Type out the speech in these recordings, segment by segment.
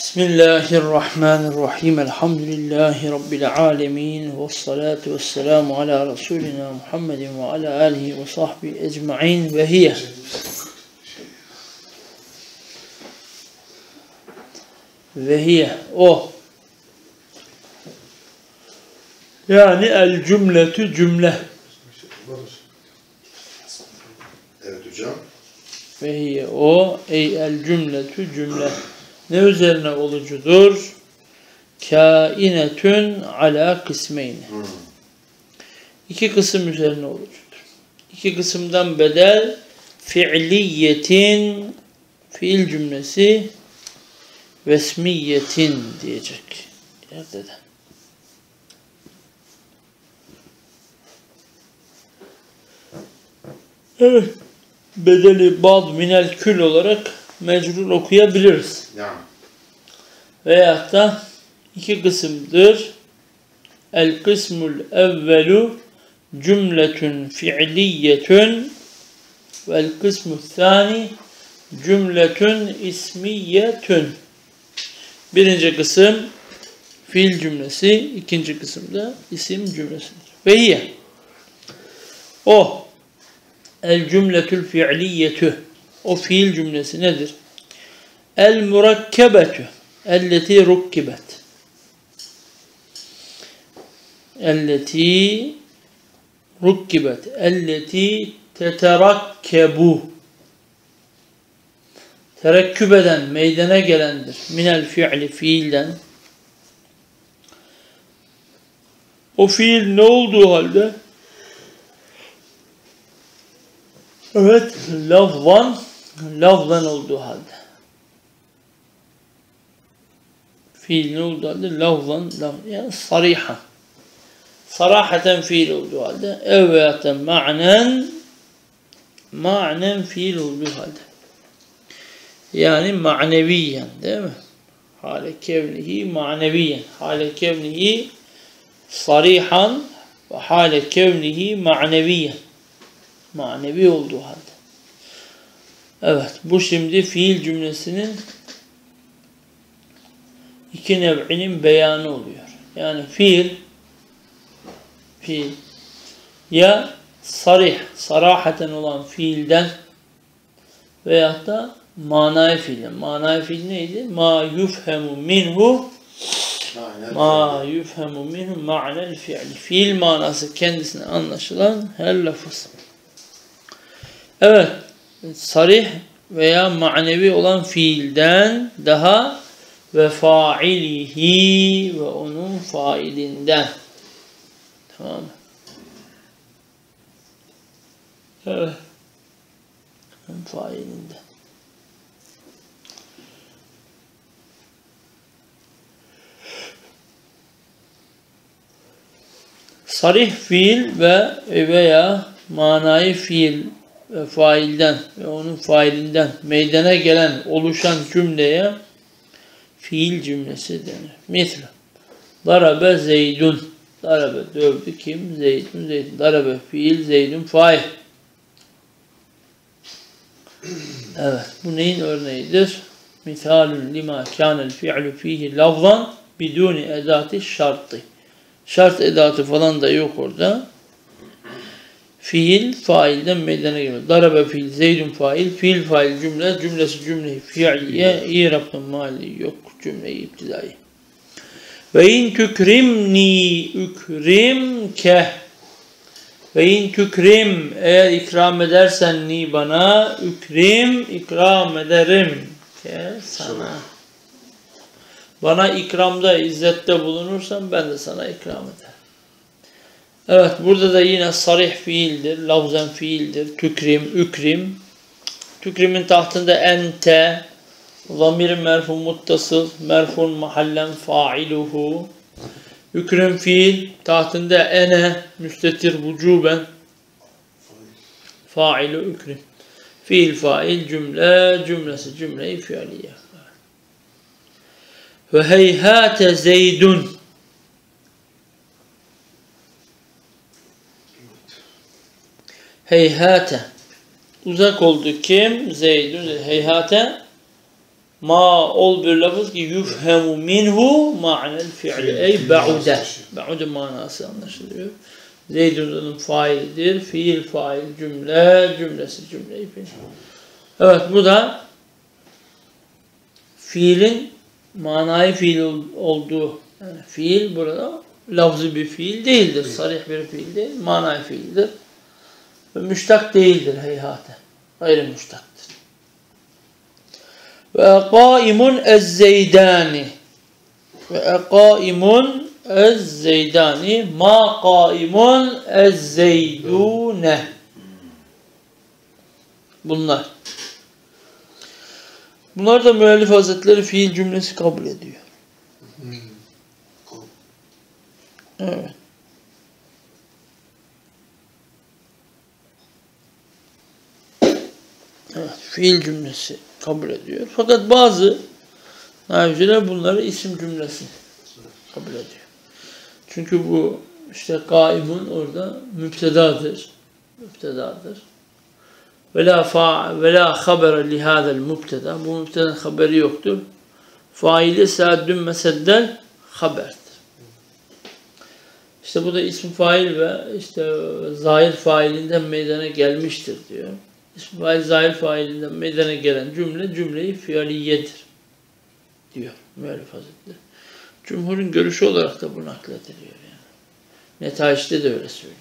Bismillahirrahmanirrahim. Elhamdülillahi Rabbil alemin. Vessalatu vesselamu ala Resulina Muhammedin ve ala alihi ve sahbihi ecma'in. Ve hiye. Ve hiye. O. Yani el cümletü cümle. Evet hocam. Ve hiye. O. Ey el cümletü cümle. Ne üzerine olucudur? Kainetün ala kısmeyni. İki kısım üzerine olucudur. İki kısımdan bedel fiiliyetin, fiil cümlesi vesmiyetin diyecek. Yerde de. Evet. Bedeli bad minel kül olarak mecrur okuyabiliriz. Ya. Veyahut da iki kısımdır. El kısmul evvelu cümletün fiiliyetün vel kısmul thani cümletün ismiyetün. Birinci kısım fiil cümlesi, ikinci kısımda isim cümlesidir. Ve hiye. O el cümletül fiiliyetü. O fiil cümlesi nedir? El murakkebetü elleti rukkibet. Elleti rukkibet. Elleti teterakkebu. Terekküb eden, meydana gelendir. Minel fiili, fiilden. O fiil ne olduğu halde? Evet, lafzan olduğu halde. Fiil ne olduğu halde? Lafzan, yani sarihan. Sarahaten fiil olduğu halde. Evveten ma'nen fiil olduğu halde. Yani maneviyen, değil mi? Hale kevnihi maneviyen. Hale kevnihi sarihan ve hale kevnihi maneviyen. Manevi olduğu halde. Evet, bu şimdi fiil cümlesinin iki nev'inin beyanı oluyor. Yani fiil ya sarih, sarahaten olan fiilden veyahut da manay fiilden. Manay fiil neydi? Ma yufhemu minhu ma'nel fiil. Fiil manası kendisine anlaşılan her lafız. Evet, sarih veya manevi olan fiilden daha ve failihi ve onun failinden. Tamam mı? Evet. Failinden. Sarih fiil veya manayı fiil ve failden ve onun failinden meydana gelen, oluşan cümleye fiil cümlesi denir. Mesela darabe zeydun. Darabe dövdü kim? Zeydun. Zeydun. Darabe fiil, zeydun fail. Evet. Bu neyin örneğidir? Misalun lima kânel fi'lu fihi lafzan biduni edati şartı. Şart edatı falan da yok orada. Fiil failden meydana geliyor. Darabe fiil, zeydun fail, fiil fail cümle, cümlesi cümle-i fiiliye, i'rabın mali yok, cümle-i iptidai. Ve in tükrimni ükrimke. Ve in tükrim, eğer ikram edersen ni bana, ükrim, ikram ederim ke sana. Bana ikramda, izzette bulunursan ben de sana ikram ederim. Evet, burada da yine sarih fiildir, lafzen fiildir. Tükrim, ükrim. Tükrimin tahtında ente, zamir merfu muttasıl, merfun mahallen failuhu. Ükrim fiil, tahtında ene, müstetir vücuben, failu ükrim. Fiil, fail, cümle, cümlesi, cümle-i fiiliye. Ve heyhate zeydun. Heyhate. Uzak oldu kim? Zeydun. Heyhate Ma ol bir lafız ki yufhemu minhu ma'nel fi'li ey ba'ude. Ba'ude manası anlaşılıyor. Zeydun'un failidir. Fiil fail cümle. Cümlesi cümle-i fiil. Evet bu da fiilin manayı fiil olduğu. Yani fiil burada lafzı bir fiil değildir. Sarih bir fiil değil. Manayı fiildir. Ve müştak değildir heyhate. Gayrı müştaktır. Ve qaimun ez-zeydani. Ve qaimun ez-zeydani. Ma qaimun ez-zeydune. Bunlar. Bunlar da müellif hazretleri fiil cümlesi kabul ediyor. Evet. Evet, fiil cümlesi kabul ediyor. Fakat bazı nahivciler bunları isim cümlesi kabul ediyor. Çünkü bu işte kaimun orada müptedadır. Müptedadır. Ve la habere li hada'l mübteda. Bu mübtedanın haberi yoktur. Faili sa'dün meseddel haberdir. İşte bu da isim fail ve işte zahir failinden meydana gelmiştir diyor. İsim fail zahir failinden meydana gelen cümleyi fiiliyedir diyor müellif hazretleri. Cumhurun görüşü olarak da bu naklediliyor yani. Netaiş'te de öyle söylüyor.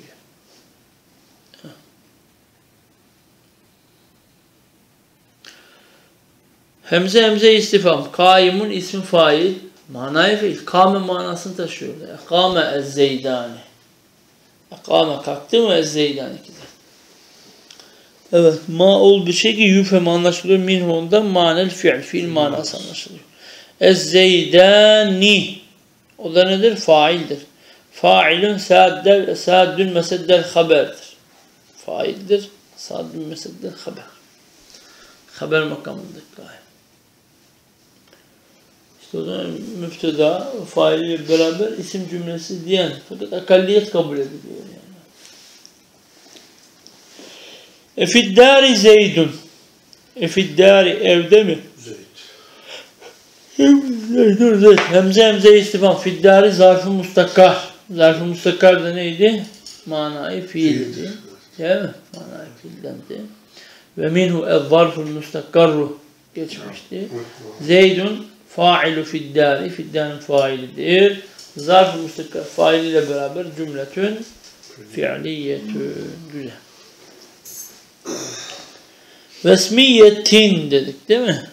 Hemze istifam. Kaimun ismi fail. Manayı fiil. Kâme manasını taşıyor. Ekâme ez-zeydani. Ekâme kalktı mı ez-zeydani gider. Evet. Ma ol bir şey ki yüfhem anlaşılıyor. Minhu ondan manel fiil. Fiil manası anlaşılıyor. Ez-zeydani. O da nedir? Faildir. Failün sa'dün meseddel haberdir. Faildir. Sa'dün meseddel haber. Haber makamındır gayet. O zaman müfteda, failiyle beraber isim cümlesi diyen fakat akalliyet kabul ediliyor yani. Efiddâri zeydun. Efiddâri evde mi? Zeyd. Zeyd. Hemze istifam. Fiddâri zarf-ı mustakkar. Zarf-ı mustakkar da neydi? Manayı fiildi. Değil mi? Manayı fiildendi. Ve minhu ez-zarful mustakkarru geçmişti. Zeydun fa'ilu fiddâri, fiddârin failidir. Zarf-ı mustakkar failiyle beraber cümletün fi'liyetün. Güzel. Vesmiyetin dedik değil mi?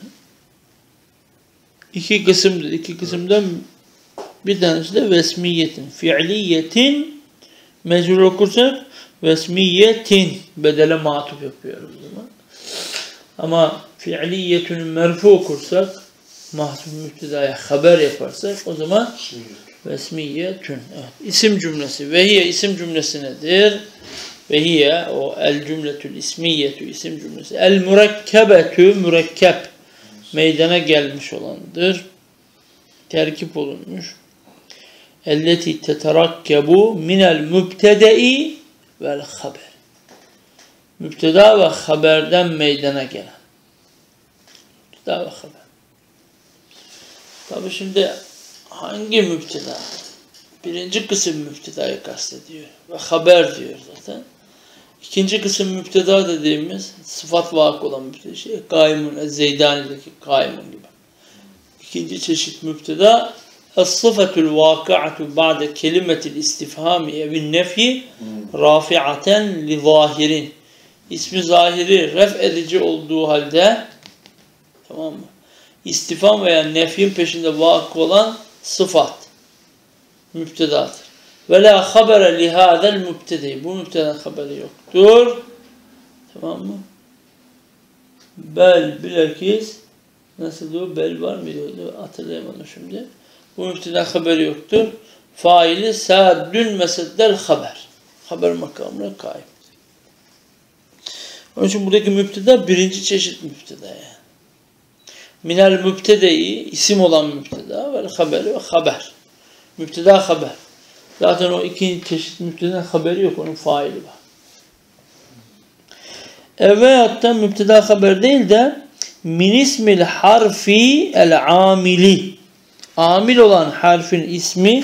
İki kısım dedik. İki kısımdan bir tanesi de vesmiyetin. Fi'liyetin mecbur okursak vesmiyetin bedele matuf yapıyoruz o zaman. Ama fi'liyetün merfu okursak mahzuf müptedaya haber yaparsak o zaman vesmiyetün. Evet. İsim cümlesi. Vehiye isim cümlesi nedir? Vehiye o el cümletül ismiyetü isim cümlesi. El mürekkebetü mürekkep meydana gelmiş olandır. Terkip olunmuş. Elleti teterakkebu minel mübtedei vel haber. Mübteda ve haberden meydana gelen. Mübteda ve haber. Tabi şimdi hangi mübteda? Birinci kısım mübtedayı kastediyor. Ve haber diyor zaten. İkinci kısım mübteda dediğimiz sıfat vakı olan mübteda. Kaimun, Ez-Zeydani'deki kaimun gibi. İkinci çeşit mübteda Es-sıfatul vakı'atu ba'de kelimetil istifhami evin nefyi rafi'aten li zahirin. İsmi zahiri ref edici olduğu halde tamam mı? İstifham veya nefyin peşinde vakı olan sıfat mübtedadır. Ve la habere li hâzel mübtedi. Bu mübtedanın haberi yoktur. Tamam mı? Bel bilakis nasıl diyor? Bel var mı diyordu? Hatırlayamadım şimdi. Bu mübtedanın haberi yoktur. Faili sa'dün meseddel haber. Haber makamına kaim. Onun için buradaki mübteda birinci çeşit mübteda yani. Minel mübtede-i isim olan mübteda ve haberi ve haber. Mübteda haber. Zaten o ikinci çeşit mübtedanın haberi yok. Onun faili var. Veyahut da mübteda haber değil de min ismil harfi el amili. Amil olan harfin ismi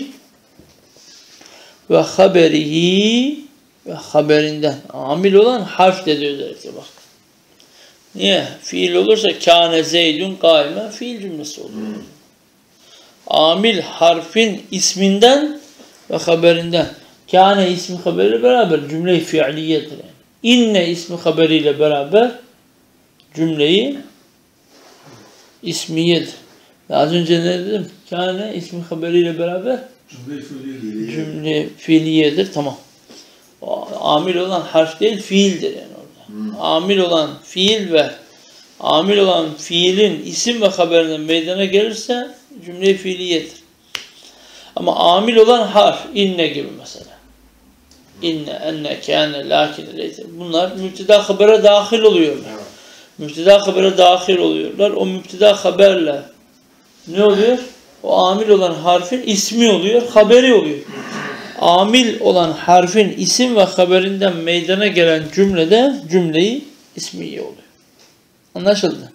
ve haberihi ve haberinden. Amil olan harf dedi özellikle bak. Niye? Fiil olursa kâne zeydun kâime fiil cümlesi olur. Amil harfin isminden ve haberinden. Kâne ismi haberiyle beraber cümle-i fiiliyedir. Yani. İnne ismi haberiyle beraber cümleyi ismiyedir. Az önce ne dedim? Kâne ismi haberiyle beraber cümle fiiliyedir. Tamam. Amil olan harf değil, fiildir yani orada. Amil olan fiil ve amil olan fiilin isim ve haberinden meydana gelirse cümle fiiliyedir. Ama amil olan harf, inne gibi mesela. İnne, enne, kâne, lakin, leyse. Bunlar mübteda habere dahil oluyorlar. Mübteda habere dahil oluyorlar. O mübteda haberle ne oluyor? O amil olan harfin ismi oluyor, haberi oluyor. Amil olan harfin isim ve haberinden meydana gelen cümlede cümleyi ismiye oluyor. Anlaşıldı?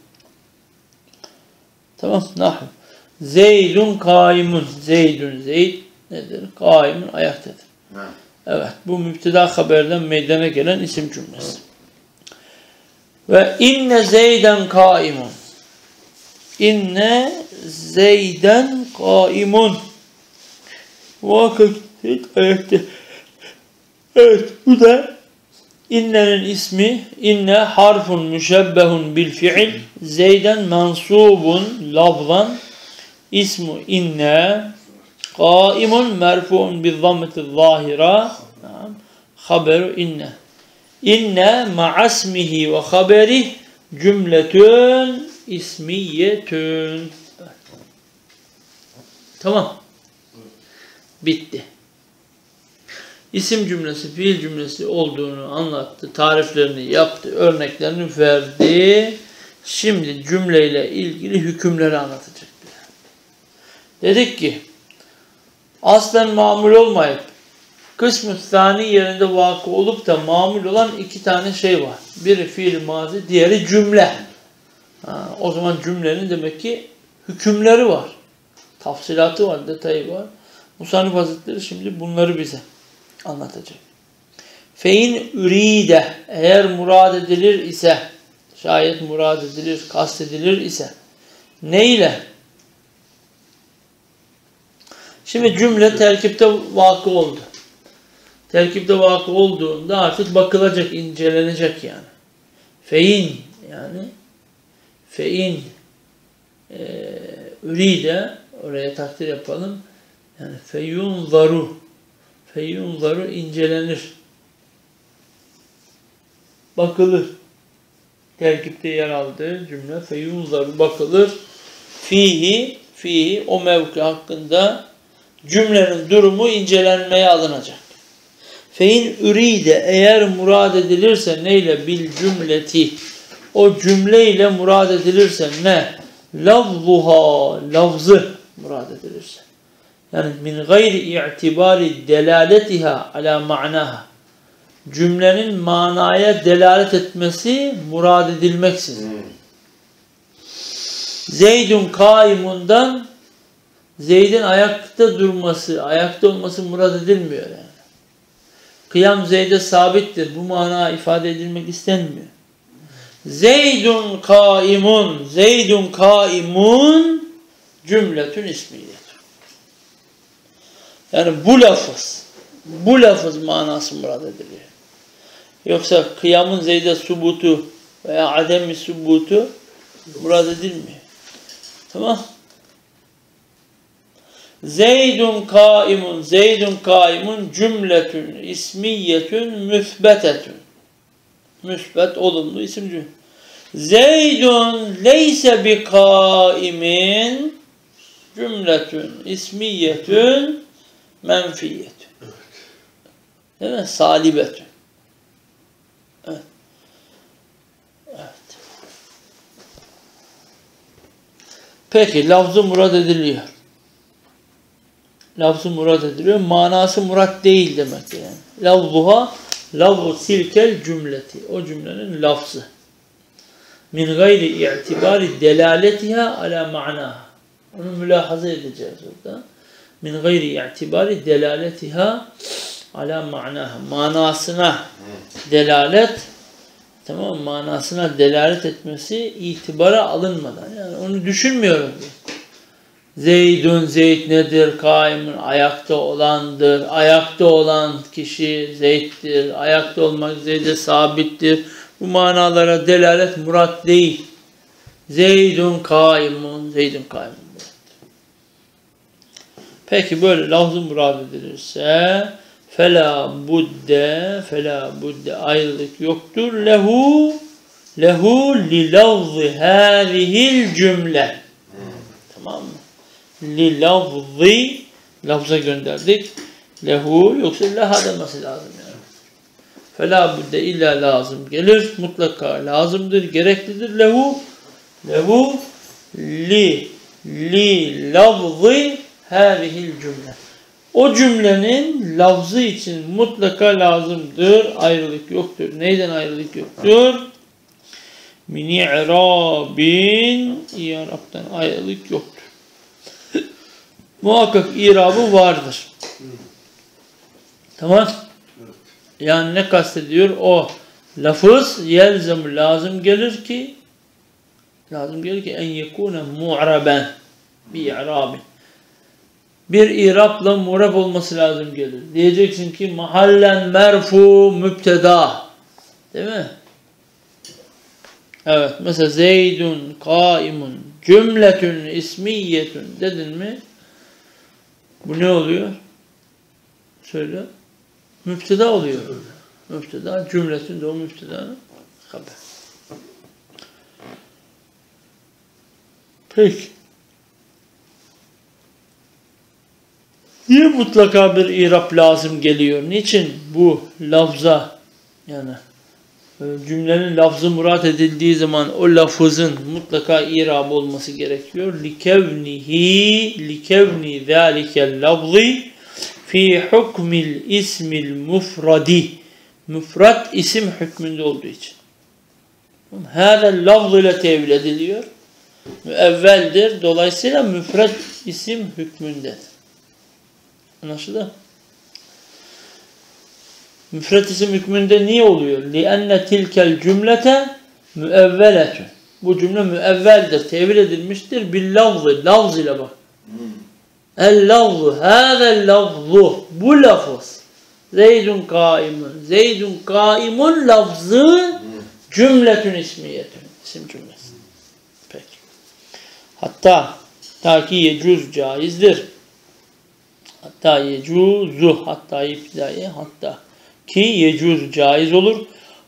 Tamam. Nahu. Zeydun kaimun. Zeydun zeyd nedir? Kaimun ayaktadır. Evet. Bu mübteda haberden meydana gelen isim cümlesi. Ve inne zeyden kaimun. İnne zeyden kaimun. Muhakkak ayakta. Evet. Bu da innenin ismi. İnne harfun müşebbehun bil fiil. Zeyden mansubun lafzan. İsmu inne kaimun merfu'un bil zammeti zahira. Haberu inne. İnne ma'asmihi ve haberih cümletün ismiyetün. Tamam. Bitti. İsim cümlesi, fiil cümlesi olduğunu anlattı, tariflerini yaptı, örneklerini verdi. Şimdi cümleyle ilgili hükümleri anlatacak. Dedik ki, aslen mamul olmayıp, kısmı sani yerinde vakı olup da mamul olan iki tane şey var. Biri fiil mazi, diğeri cümle. O zaman cümlenin demek ki hükümleri var. Tafsilatı var, detayı var. Musannif Hazretleri şimdi bunları bize anlatacak. Fein üride, eğer murad edilir ise, şayet murad edilir, kastedilir ise, neyle? Şimdi cümle terkipte vakı oldu. Terkipte vakı olduğunda artık bakılacak, incelenecek yani. Fein yani fein üride, oraya takdir yapalım. Yani feyunzaru incelenir. Bakılır. Terkipte yer aldığı cümle feyunzaru bakılır. Fihi o mevki hakkında cümlenin durumu incelenmeye alınacak. Fein üride eğer murad edilirse neyle bil cümleti o cümleyle murad edilirse ne? Lafzuha lafzı murad edilirse. Yani min gayri i'tibari delaletiha ala ma'naha. Cümlenin manaya delalet etmesi murad edilmeksizin. Zeydun kaimundan Zeyd'in ayakta durması, ayakta olması murad edilmiyor yani. Kıyam Zeyd'e sabittir. Bu mana ifade edilmek istenmiyor. Zeydun kaimun cümletün ismiyet. Yani bu lafız manası murad ediliyor. Yoksa kıyamın Zeyd'e subutu veya ademi subutu murad edilmiyor. Tamam. Zeydun kaimun cümletün ismiyetün müsbetetün. Müsbet, olumlu isim cümle. Zeydun leyse bi kaimin cümletün ismiyetün menfiyetün. Değil mi? Salibetün. Evet. Evet. Peki lafzı murad ediliyor. Lafzı murad ediliyor. Manası murad değil demek yani. Lafzuha lafzu silkel cümleti. O cümlenin lafzı. min gayri i'tibari delaletiha ala ma'naha. Onu mülahaza edeceğiz orada. Min gayri i'tibari delaletiha ala ma'naha. Manasına delalet, tamam mı? Manasına delalet etmesi itibara alınmadan. Yani onu düşünmüyorum. Zeydun, Zeyd nedir? Kaimun, ayakta olandır. Ayakta olan kişi Zeyd'dir. Ayakta olmak Zeyd'e sabittir. Bu manalara delalet murat değil. Zeydun kaimun, Zeydun kaimun. Peki böyle lafz-ı murad edilirse fela budde ayrılık yoktur. Lehu li lafzi hâzihil cümle. Tamam mı? Li lafzi, lafza gönderdik. Lehu yoksa leha demesi lazım yani. Fela budde illa lazım gelir. Mutlaka lazımdır, gereklidir. Lehu li lafzi hâzihil cümle. O cümlenin lafzı için mutlaka lazımdır. Ayrılık yoktur. Neyden ayrılık yoktur? Min i'rabin, i'rab'dan ayrılık yoktur. Muhakkak i'rabı vardır. Tamam. Yani ne kastediyor? O lafız yelzem lazım gelir ki en yekune mu'raben bi i'rabin. Bir i'rabla mu'rab olması lazım gelir. Diyeceksin ki mahallen merfu mübteda. Değil mi? Evet. Mesela Zeydun kaimun cümletün ismiyetün dedin mi? Bu ne oluyor? Söyle. Mübteda oluyor. Mübteda cümletün de o mübtedanın haber. Peki. Niye mutlaka bir i'rab lazım geliyor? Niçin bu lafza, yani cümlenin lafzı murat edildiği zaman o lafızın mutlaka i'rab olması gerekiyor? Likevni zâlikel lafzi fi hukmil ismil mufradi. Müfrad isim hükmünde olduğu için. Hâzel lafz ile tevil ediliyor. Müevveldir. Dolayısıyla müfrad isim hükmündedir. Anlaşıldı? Müfret isim hükmünde niye oluyor? لِأَنَّ تِلْكَ الْجُمْلَةَ مُؤَوَّلَةٌ. Bu cümle müevveldir, tevil edilmiştir. بِالْلَفْظِ, lafz ile bak. El-lafzu, hâzel-lafzu, bu lafız. Zeydun kaimun. Zeydun kaimun lafzı cümletün ismiyetün. İsim cümlesi. Peki. Hatta ta ki yecuz caizdir. Hatta yecuzu, hatta iptidai, hatta ki yecuz caiz olur.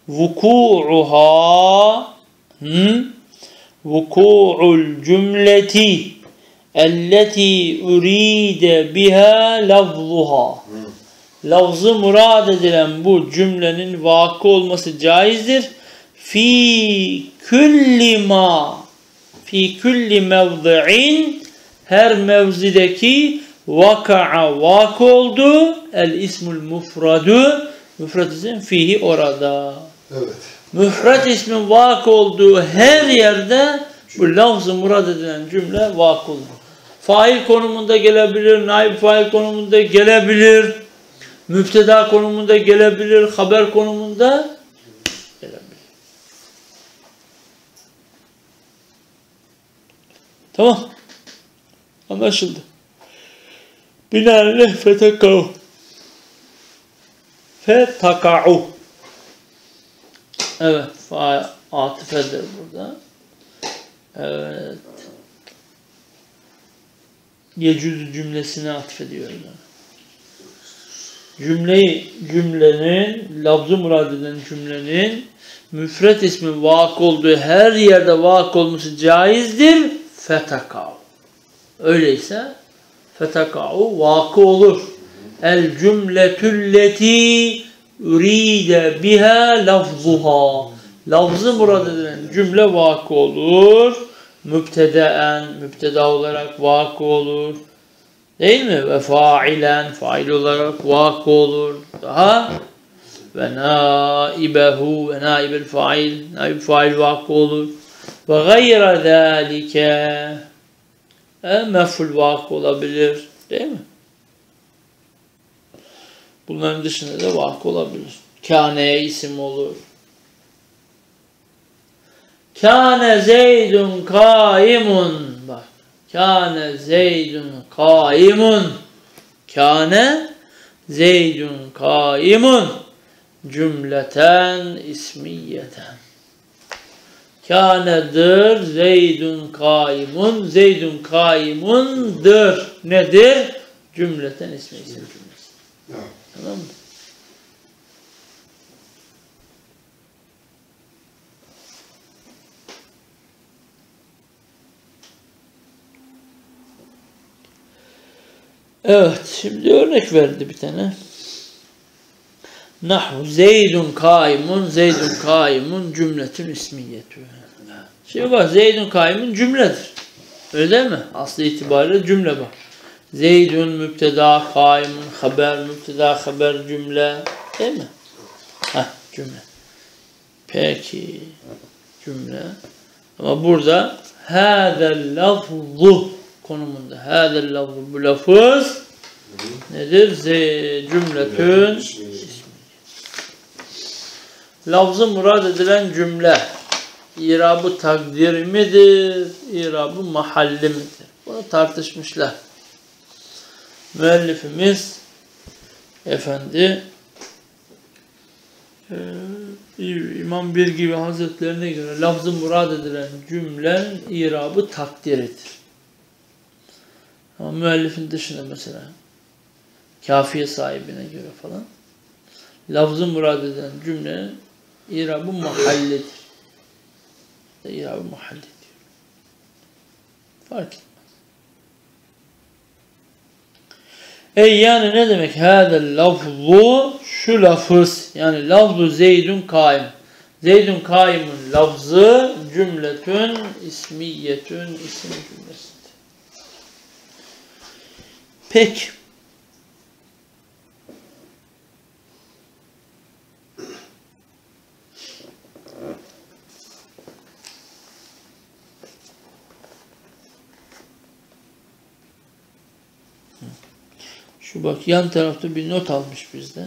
Vuku'ul cümleti elleti uride biha lafzuha. Lafzı murad edilen bu cümlenin vakı olması caizdir. Fi kulli mevdi'in, her mevzideki vaka'a vakı oldu. El ismul mufradu, müfrad isim fihi orada. Evet. Müfrad ismin vakı olduğu her yerde bu lafz-ı murad edilen cümle vakı olur. Fail konumunda gelebilir, naib fail konumunda gelebilir, müpteda konumunda gelebilir, haber konumunda gelebilir. Tamam. Anlaşıldı. Binaenaleyh fetaka'u. Evet. Atıfedir burada. Evet. Yecüz cümlesine atfediyoruz. Cümlenin, lafz-ı murad edilen cümlenin müfret ismin vakı olduğu her yerde vakı olması caizdir. Fetaka'u. Öyleyse fetaka'u vakı olur. El cümletülleti uride biha lafzuha. Lafzı murad edilen cümle vakı olur. Müpteda olarak vakı olur. Değil mi? Ve failen, fail olarak vakı olur. Daha ve naibehu ve naibel fail, naib fail vakı olur. Ve gayra zâlike mef'ul vakı olabilir. Değil mi? Bunların dışında da vakı olabilir. Kâne'ye isim olur. Kâne Zeydun kâimun. Bak. Kâne Zeydun kâimun. Kâne Zeydun kâimun. Cümleten ismiyeten. Kâne'dir Zeydun kâimun. Zeydun kâimundur. Nedir? Cümleten ismi isim cümlesi. Evet. Tamam mı? Evet, şimdi örnek verdi bir tane. Nahu Zeydun kaimun cümletün ismiyetü. Şimdi bak Zeydun kaimun cümledir. Öyle değil mi? Aslı itibariyle cümle bak. Zeydun mübteda kaimun haber mübteda haber cümle. Değil mi? Cümle. Peki. Cümle. Ama burada hâzel lafzu konumunda. Hâzel lafzu bu lafız nedir? Cümletün ismi. Lafzı murad edilen cümle İrabı takdir midir? İrabı mahalli midir? Bunu tartışmışlar. Müellifimiz İmam Birgivi Hazretlerine göre lafzı murad edilen cümlenin irabı takdiridir. Ama müellifin dışında mesela kafiye sahibine göre falan lafzı murad edilen cümlenin irabı mahallidir. İrabı mahalli diyor. Fark etmez. Yani ne demek? Hâzel lafzu şu lafız. Yani lafzu Zeydun kaim. Zeydun kaimun lafzı cümletün ismiyetün isim cümlesidir. Peki. Şu bak yan tarafta bir not almış bizde.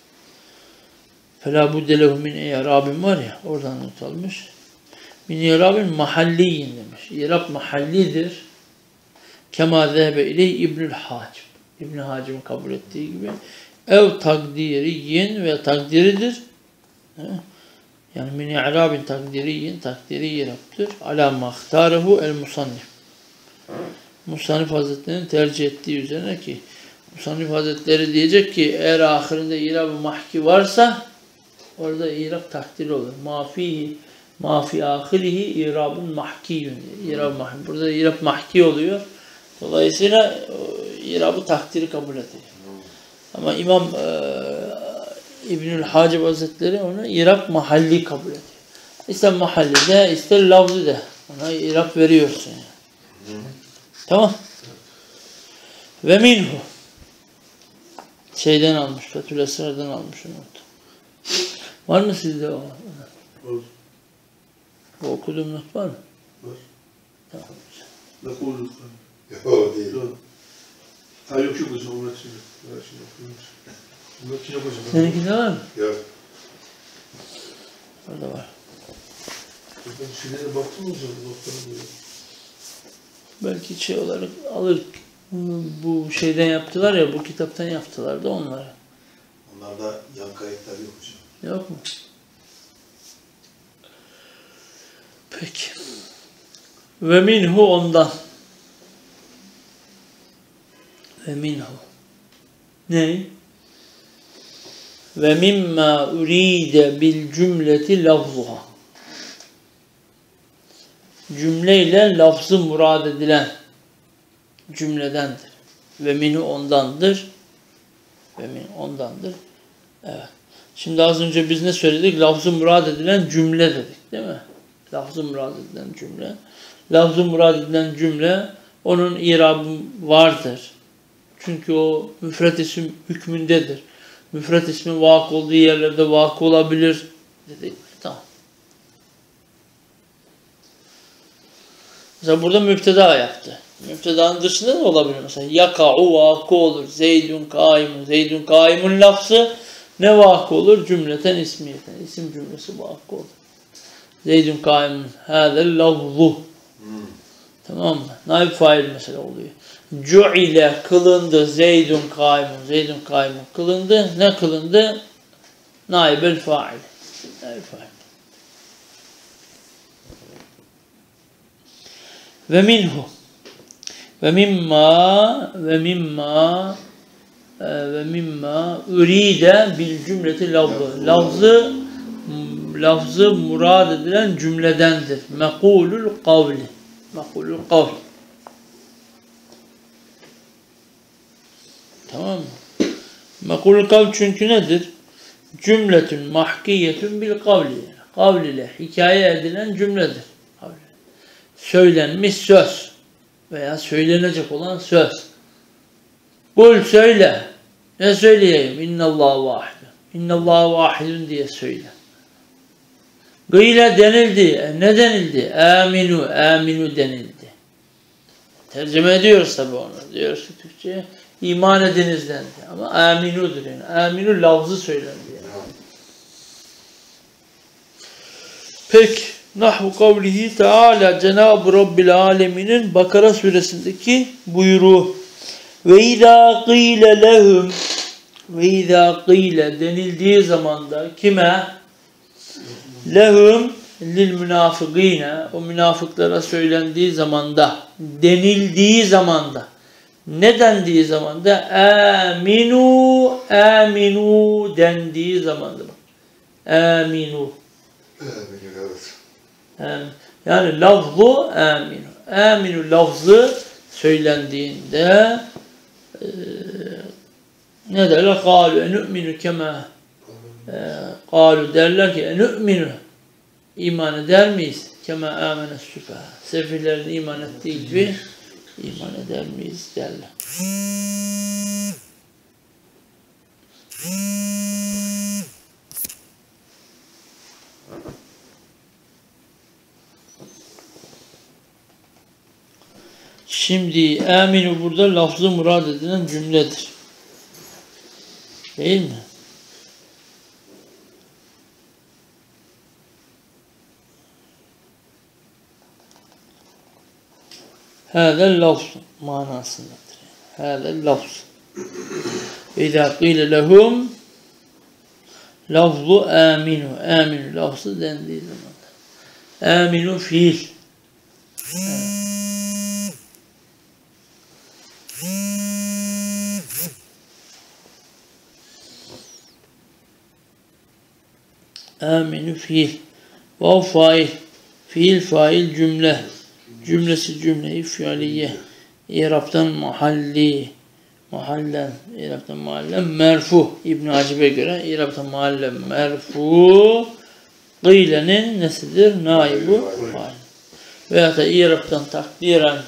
Fela budde lehu min i'rabin var ya oradan not almış. Min i'rabin mahalliyin demiş. İ'rab mahallidir. Kema zehebe ileyh İbnül Hacim. İbn Hacim'in kabul ettiği gibi. Ev takdiriyin ve takdiridir. Yani min i'rabin takdiriyin takdiri i'rabdır. Ala mahtarehu el musannif. Musannif Hazretleri'nin tercih ettiği üzerine ki Musannif Hazretleri diyecek ki eğer ahirinde İrab-ı mahki varsa orada İrab takdiri olur. Mafi ahirihi İrab-ı mahkiyün. İrab-ı mahki. Burada İrab mahki oluyor. Dolayısıyla İrab-ı takdiri kabul ediyor. Ama İmam İbnül Hacib Hazretleri onu İrab mahalli kabul ediyor. İster mahalli de ister lafzı de. Ona İrab veriyorsun. Yani. Tamam. Ve minhu. Şeyden almış, Fethül Esrar'dan almış onu. Var mı sizde o? Var. O okuduğum not var mı? Var. Tamam. Nasıl olur? Yok değil. Ha yok hocam, onlar için. Onlar için okumuş. Bunlar kim yapacak? Seninkinde var mı? Yok. Orada var. Ben şeylere baktım mı hocam? Notlara böyle. Belki şey olarak alır. Bu şeyden yaptılar ya, bu kitaptan yaptılar da onları. Onlarda yan kayıtlar yok hocam. Yok mu? Peki. Ve minhu ondan. Ve minhu. Ne? Ve mimma uride bil cümleti lafzuha. Cümleyle lafzı murad edilen cümledendir. Ve minhu ondandır. Ve minhu ondandır. Evet. Şimdi az önce biz ne söyledik? Lafz-ı murad edilen cümle dedik. Değil mi? Lafz-ı murad edilen cümle. Lafz-ı murad edilen cümle onun irabı vardır. Çünkü o müfret isim hükmündedir. Müfret ismin vakı olduğu yerlerde vakı olabilir dedik. Tamam. Mesela burada müpteda yaptı. Müptedanın dışında da olabilir. Mesela yaka'u vakı olur. Zeydun kaimun. Zeydun kaimun lafzı ne vakı olur? Cümleten ismiyeten. İsim cümlesi vakı olur. Zeydun kaimun. Hâzel lafzu. Tamam mı? Naib fail mesela oluyor. Cu'ile kılındı. Zeydun kaimun. Zeydun kaimun kılındı. Ne kılındı? Naibel fail. Naib fail. Ve minhu. Ve mimma üride bil cümleti lafzı. Lafzı murad edilen cümledendir. Mekulul kavli. Mekulul kavli. Tamam mı? Mekulul kavli çünkü nedir? Cümletün mahkiyetün bil kavli. Kavl ile hikaye edilen cümledir. Söylenmiş söz veya söylenecek olan söz. Kul söyle. Ne söyleyeyim? İnnallâhu vâhidun. İnnallâhu vâhidun diye söyle. Gıyle denildi. Ne denildi? Aminu. Aminu denildi. Tercüme ediyoruz tabi onu. Diyoruz ki Türkçe'ye iman ediniz dendi. Ama aminudur yani. Aminu lafzı söylendi yani. Peki. Nahvu kavlihi Teala Cenab-ı Rabbil Alemin'in Bakara suresindeki buyruğu. Ve izâ qîle lehum ve izâ qîle denildiği zamanda kime? Lehum lil münafıgîne o münafıklara söylendiği zamanda denildiği zamanda ne dendiği zamanda aminu aminu dendiği zamanda aminu yani lafzu aminu. Aminu lafzı söylendiğinde ne derler? Kalu enü'minu kema kalu derler ki enü'minu iman eder miyiz? Kema amenes süfâ. Sefihlerin iman ettiği gibi iman eder miyiz derler. Şimdi aminu burada lafzı murad edilen cümledir. Değil mi? Hâzel lafz manasındadır. Hâzel lafz. İzâ qîle lehum lafzu aminu. Aminu lafzı dendiği zaman. Aminu fiil. Aminu fiil. Vav fail. Fiil fail cümle. Cümlesi cümle-i fiiliye. İrab'tan mahalli. Mahallen. İrab'tan mahallen merfu. İbn-i Acib'e göre İrab'tan mahallen merfu. Gıyle'nin nesidir? Naibu fail. Veya da İrab'tan takdiren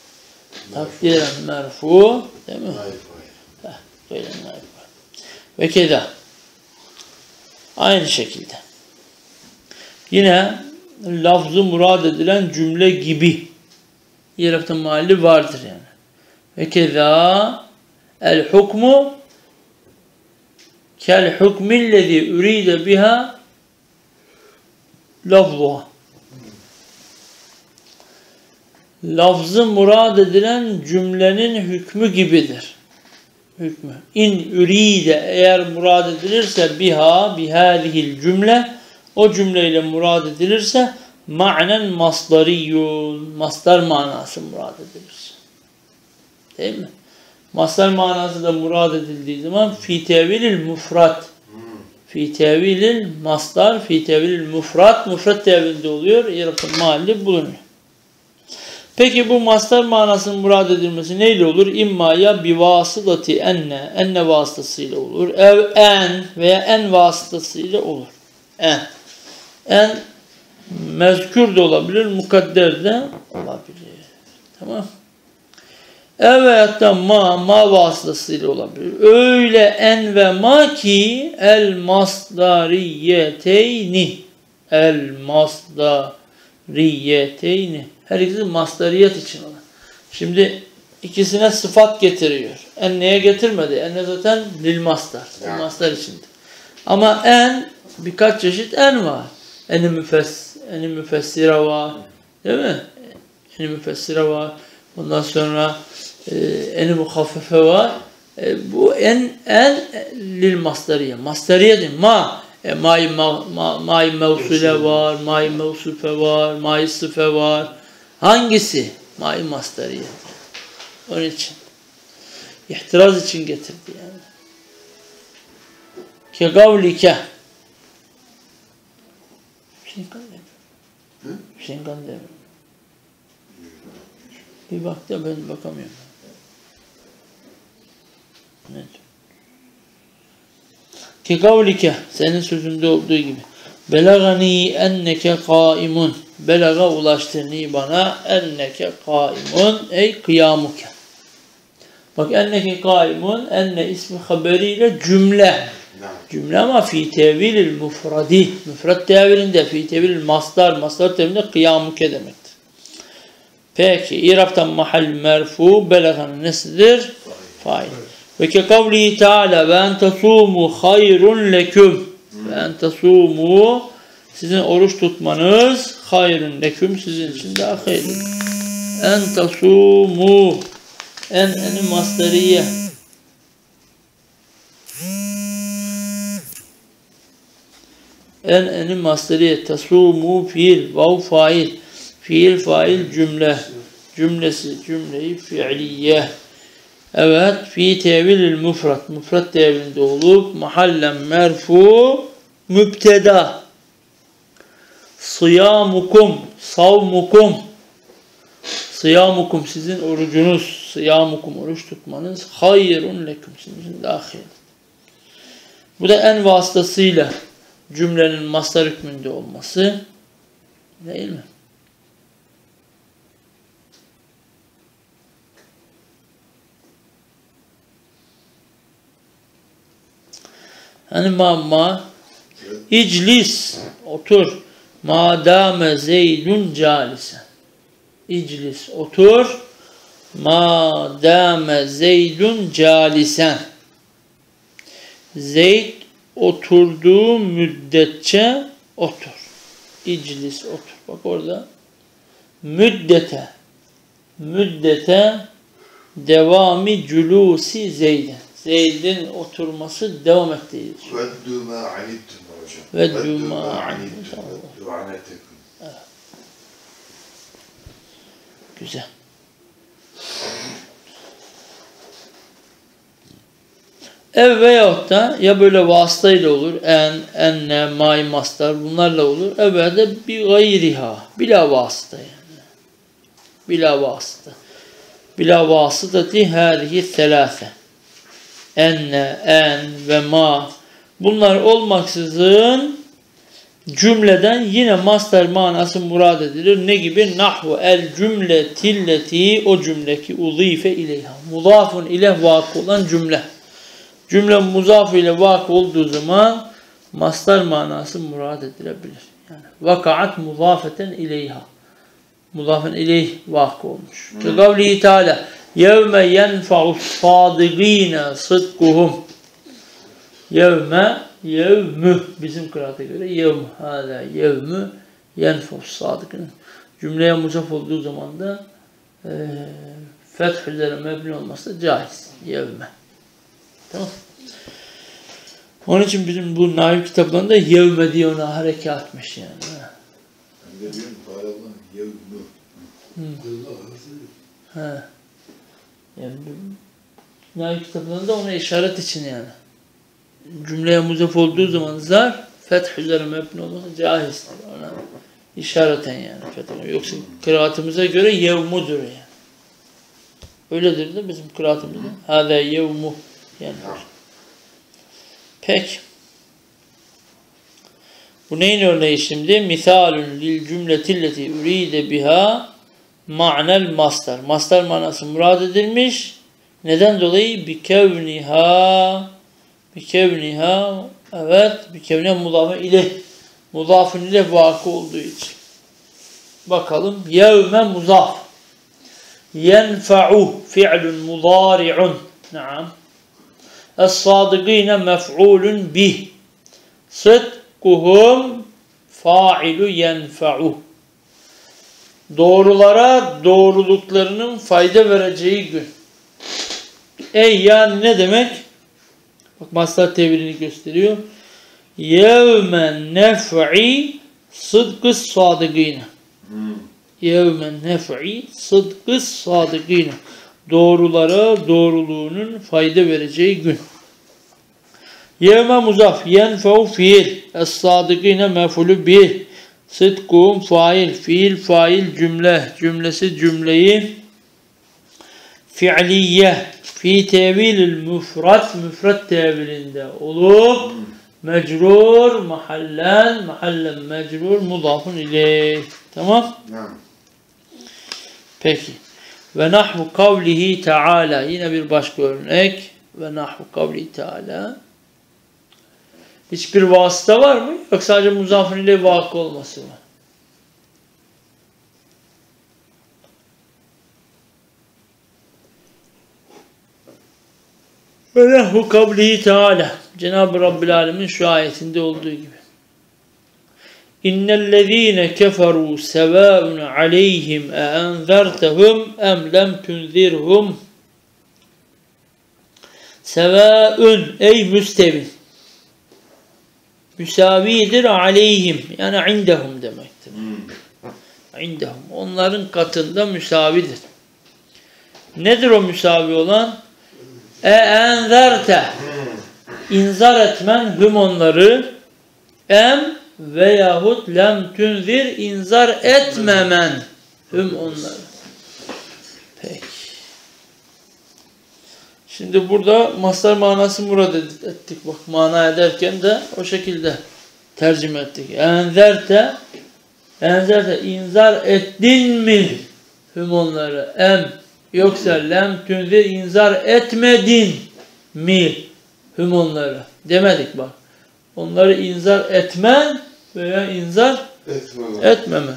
merfu. Değil mi? Gıyle'nin naibu fail. Ve keda. Aynı şekilde. Yine lafzı murad edilen cümle gibi İrab'ta mahalli vardır yani. Ve keza el hukmu kel hukmillezî ürîde biha lafzuha. Lafzı murad edilen cümlenin hükmü gibidir. Hükmü. İn üride eğer murad edilirse biha bihâlihil cümle o cümleyle murad edilirse ma'nen masdariyyun masdar manası murad edilir. Değil mi? Masdar manası da murad edildiği zaman fi tevilil mufrat fi tevilil masdar fi tevilil mufrat tevilinde oluyor. İrab'ın mahalli bulunuyor. Peki bu masdar manasının murad edilmesi neyle olur? İmma ya bi vasıtati enne vasıtasıyla olur. Ev en veya en vasıtasıyla olur. En mezkür de olabilir, mukadder de olabilir. Tamam. Evet de ma vasıtasıyla olabilir. Öyle en ve ma ki el masdariyeteyni Riyeteyni. Her ikisi mastariyet için olan. Şimdi ikisine sıfat getiriyor. Enneye getirmedi. Enne zaten lil mastar. Yani. Mastar içindi. Ama en birkaç çeşit en var. Eni müfessire var. Değil mi? Eni müfessire var. Ondan sonra eni muhaffefe var. Bu en lil mastariye. Mastariye değil. Ma'i mevsule var. Ma'i mevsufe var. Ma'i sıfe var. Hangisi? Ma'i mastariye. Onun için. İhtiraz için getirdi yani. Ke gavlike. Hüseyin Kandemir. Bir bak da ben bakamıyorum. Evet. Ki kavlike, senin sözünde olduğu gibi. Belagani enneke kaimun. Belaga ulaştırni bana enneke kaimun. Ey kıyamuke. Bak enneke kaimun. Enne ismi haberiyle cümle. Cümle ama fi tevilil mufradi. Müfrad tevilinde fi tevilil mastar. Mastar tevilinde kıyamuke demektir. Peki. İrab'tan mahal merfu. Belaganın nesidir? Fail. Ve ke kavlihi teala ve en tasûmû hayrun leküm. Ve en tasûmû sizin oruç tutmanız hayrun leküm sizin için daha hayırlı. En tasûmû eni masteriye. Eni masteriye. Tasûmû fiil. Vav fail. Fiil fail cümle. Cümlesi cümleyi fiiliye. Evet, fi tevilil mufrad. Mufrad tevilinde olup mahallen merfu mübteda. Sıyamukum, savmukum. Sıyamukum sizin orucunuz. Sıyamukum oruç tutmanız. Hayrun leküm sizin için daha hayırlı. Bu da en vasıtasıyla cümlenin mastar hükmünde olması. Değil mi? Hani iclis otur madame zeydun calisen. İclis otur madame zeydun calisen. Zeyd oturduğu müddetçe otur. İclis otur. Bak orada müddete devami culusi Zeyd'in. Zeyd'in oturması devam ettiğidir. Veddû mâ anittum hocam. Veddû mâ anittum. Evet. Güzel. Ev veyahut da ya böyle vasıtayla olur. Enne, may, mastar bunlarla olur. Evet de bir gayriha. Bila vasıta yani. Bila vasıta. Bila vasıtati hâlihi selâfe. Enne, en ve ma. Bunlar olmaksızın cümleden yine mastar manası murad edilir. Ne gibi? Nahvu el cümletilleti o cümle ki uzife ileyha. Muzafun ile vakı olan cümle. Cümle muzaf ile vakı olduğu zaman mastar manası murad edilebilir. Yani vakaat muzafeten ileyha. Muzafen ileyh vakı olmuş. Ki kavlihi teala yevme yenfa'us sadigine sıdkuhum. Yevmü bizim kıraata göre yevmü. Hâlâ yevmü yenfa'us sadigine. Cümleye muzaf olduğu zaman da feth üzere mebni olması da caiz. Yevme. Tamam. Onun için bizim bu naim kitaplarında yevme diye ona harekat etmiş yani. Ben de diyorum Allah'ın yevmü. Ha. Yani naim kitaplarında ona işaret için yani. Cümleye muzaf olduğu zaman zar feth üzere mebni olması caizdir. Ona işareten yani. Yoksa kıraatımıza göre yevmudur yani. Öyledir de bizim kıraatımızda. Hâzâ yevmu yani. Peki. Bu neyin örneği şimdi? Misalun lil cümletilleti uride biha ma'nel mastar. Mastar manası murad edilmiş. Neden dolayı? Bikevniha evet bikevniha mudafe ile mudafun ile vakı olduğu için. bakalım. Yevme muzaf. Yenfa'u fi'lun mudari'un. Naam. Es-sadıgîne mef'ulun bih. Sıdkuhum fa'ilu yenfa'u. Doğrulara doğruluklarının fayda vereceği gün. Ey yani ne demek? Bak mastar tevirini gösteriyor. Yevmen nef'i sıdkıs sadıgîne. Yevmen nef'i sıdkıs sadıgîne. Doğrulara doğruluğunun fayda vereceği gün. Yevme muzaf yenfe'u fiil. Es-sadıgîne mef'ulü bih. Sıdkuhum fail. Fiil fail cümle. Cümlesi cümleyi fi'liye. Fi tevilil müfrat. Müfrat tevilinde olup mecrur mahallen. Mahallen mecrur mudafun ileyh. Tamam. Peki. Ve nahvu kavlihi teala. Yine bir başka örnek. Ve nahvu kavlihi teala. Hiçbir vasıta var mı? Yok sadece muzafın ile vakı olması mı? Ve nahvu kavlihi teala. Cenab-ı Rabbil Alemin şu ayetinde olduğu gibi. İnnellezîne keferû sevâun aleyhim enzertehum em lem tunzirhum. Sevâun ey müstevin. Müsavidir aleyhim. Yani indehum demektir. İndehum. Onların katında müsavidir. Nedir o müsavi olan? Enzerte. İnzar etmen hüm onları. Em veyahut lem tünzir inzar etmemen hüm onları. Peki. Şimdi burada mastar manası murad ettik. Bak mana ederken de o şekilde tercüme ettik. Enzerte inzar ettin mi hüm onları em yoksa lem tünzir inzar etmedin mi hüm onları demedik bak. Onları inzar etmen veya inzar etmemen.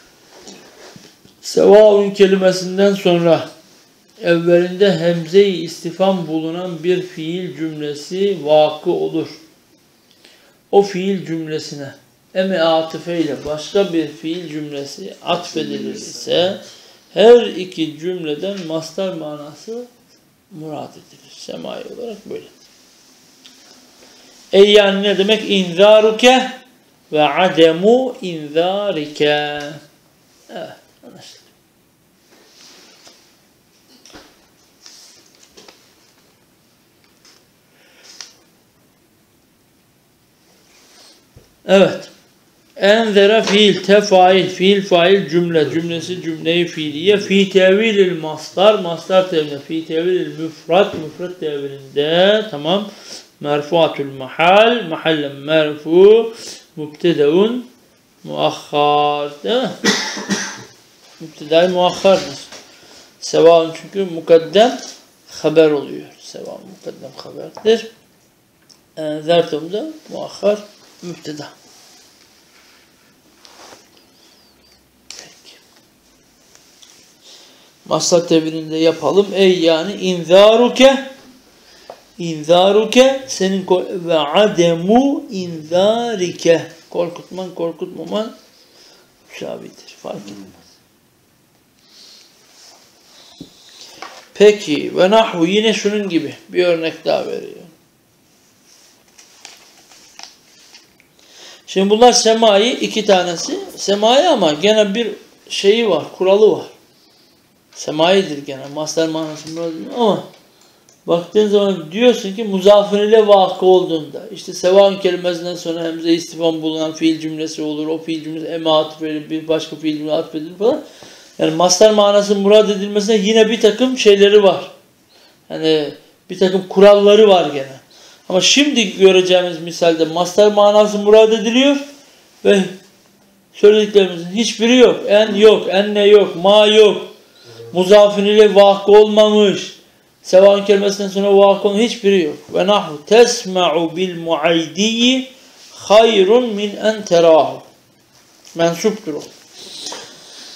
Sevaun kelimesinden sonra evvelinde hemze-i istifham bulunan bir fiil cümlesi vakı olur. O fiil cümlesine atife ile başka bir fiil cümlesi atfedilir ise her iki cümleden mastar manası murad edilir. Semai olarak böyle. Ey yani ne demek? İnzaruke ve ademu inzarike. Evet, anlaşıldı. Evet. Enzere fiil, tefail, fiil fail cümle, cümlesi cümleyi fiiliye, fi tevilil mastar, mastar tevilinde, fi tevilil müfrat, müfrat tevilinde, tamam. Merfuatul mahal, mahallen merfu, mübtedeun, muakhar, değil mi? Mübtedai muakhardır. Sevaun çünkü mukaddem haber oluyor. Sevaun mukaddem haberdir. Zertum da muakhar, mübteda. Masal tevilinde yapalım. Ey yani inzaruke senin ve ademu inzarike korkutman korkutmaman müşabidir. Fark etmez. Peki ve nahvu yine şunun gibi bir örnek daha veriyor. Şimdi bunlar semai iki tanesi. Semai ama gene bir şeyi var, kuralı var. Semaidir gene. Mastar manası ama baktığın zaman diyorsun ki muzafın ile vakı olduğunda işte sevan kelimesinden sonra hemze istifham bulunan fiil cümlesi olur. O fiil cümlesi eme atfedilir, bir başka fiil cümlesi atfedilir falan. Yani mastar manası murad edilmesine yine bir takım şeyleri var. Yani bir takım kuralları var gene. Ama şimdi göreceğimiz misalde mastar manası murad ediliyor ve söylediklerimizin hiçbiri yok. En yok, enne yok, ma yok. Muzafin ile vakı olmamış. Sevan kelimesinden sonra vakı olmamış. Hiçbiri yok. Ve nahvu tesma'u bil muaydiyyi hayrun min en terahu. Mensuptur o.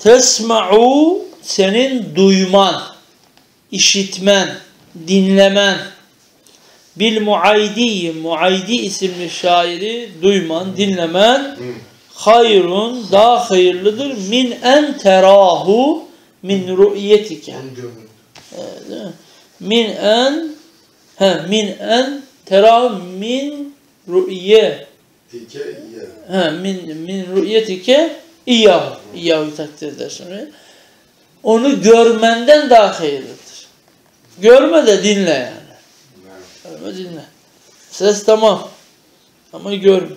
Tesma'u senin duyman, işitmen, dinlemen. Bil muaydi, muaydi isimli şairi duyman, dinlemen hayrun daha hayırlıdır min en terahu min ru'yetike. Min en terahu min ru'ye. Min ru'yetike İyyahu takdir edersin. Onu görmenden daha hayırlıdır. Görme de dinle yani. Görme dinle. Ses tamam. Ama görme.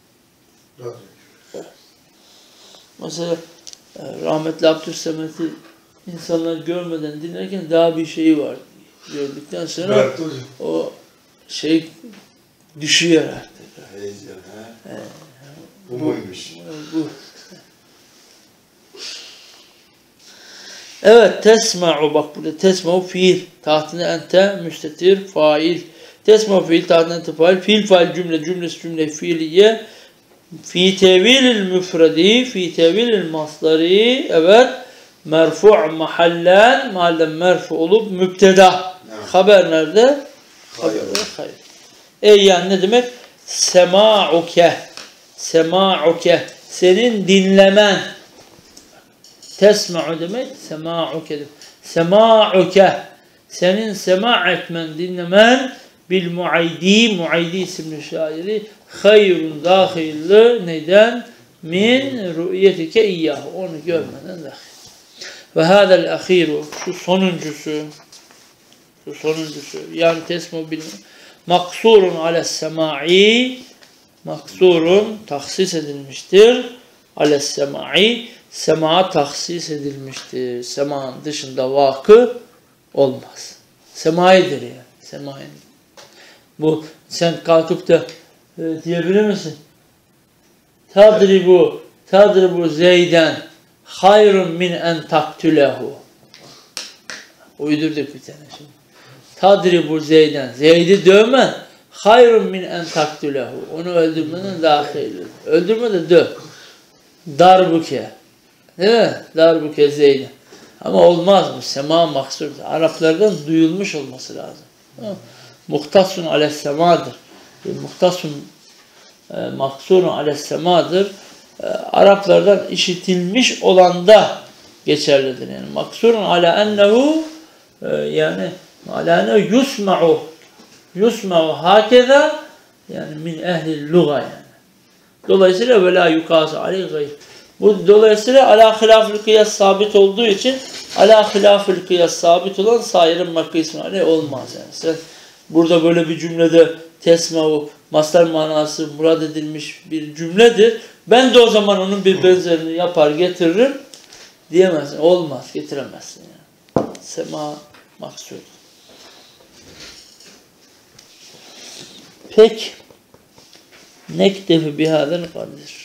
Mesela rahmetli Abdülsemet'i insanlar görmeden dinlerken daha bir şeyi var. Gördükten sonra o şey düşüyor artık. Bu muymuş? Bu. Evet, tesma'u bak burada tesma'u fiil. Tahtına ente müstetir fail. Tesma'u fiil tahtına ente fail. Fiil fail cümle fiiliye. Fi tevilil müfredi. Fi tevilil masdari. Evet. Merfu' mahallen. Mahallen merfu olup mübteda. Haber nerede? Hayır. Yani ne demek? Sema'uke. Sema'uke. Senin dinlemen. Tesma'u demek sema'uke demek. Sema'uke. Senin sema' etmen, dinlemen bil muaydi isimli şairi hayrun daha hayırlı neyden? Min ru'yetike iyyahu. Onu görmeden daha. Ve hâzel ahiru. Şu sonuncusu. Yani tesma'u bil maksurun ales sema'i. Maksurun tahsis edilmiştir. Ales sema'i. Sema tahsis edilmiştir. Sema'nın dışında vakı olmaz. Semaidir yani. Semai. Bu sen kalkıp da diyebilir misin? Tadribu Zeyden hayrun min en taktülehu. Uydurduk bir tane şimdi. Tadribu Zeyden. Zeyd'i dövmen hayrun min en taktülehu. Onu öldürmeden daha hayırlı. Öldürme de döv. Darbuke. Değil mi? Darbuke Zeyden. Ama olmaz mı? Sema maksur. Araplardan duyulmuş olması lazım. Muhtasun ales semadır. Muhtasun maksurun ales semadır. Araplardan işitilmiş olan da geçerlidir. Yani maksurun ala ennehu yani ala ennehu yusma'u hakeza yani min ehli luga yani. Dolayısıyla ve la yukasu aleyh gayr. Bu dolayısıyla ala hilafül kıyas sabit olduğu için ala hilafül kıyas sabit olan sairin makı ismi aleyh olmaz yani. Sen burada böyle bir cümlede tesma'u mastar manası murad edilmiş bir cümledir. Ben de o zaman onun bir benzerini yapar getiririm diyemezsin. Olmaz, getiremezsin yani. Sema maksud. Peki nektefi bihâden kadir.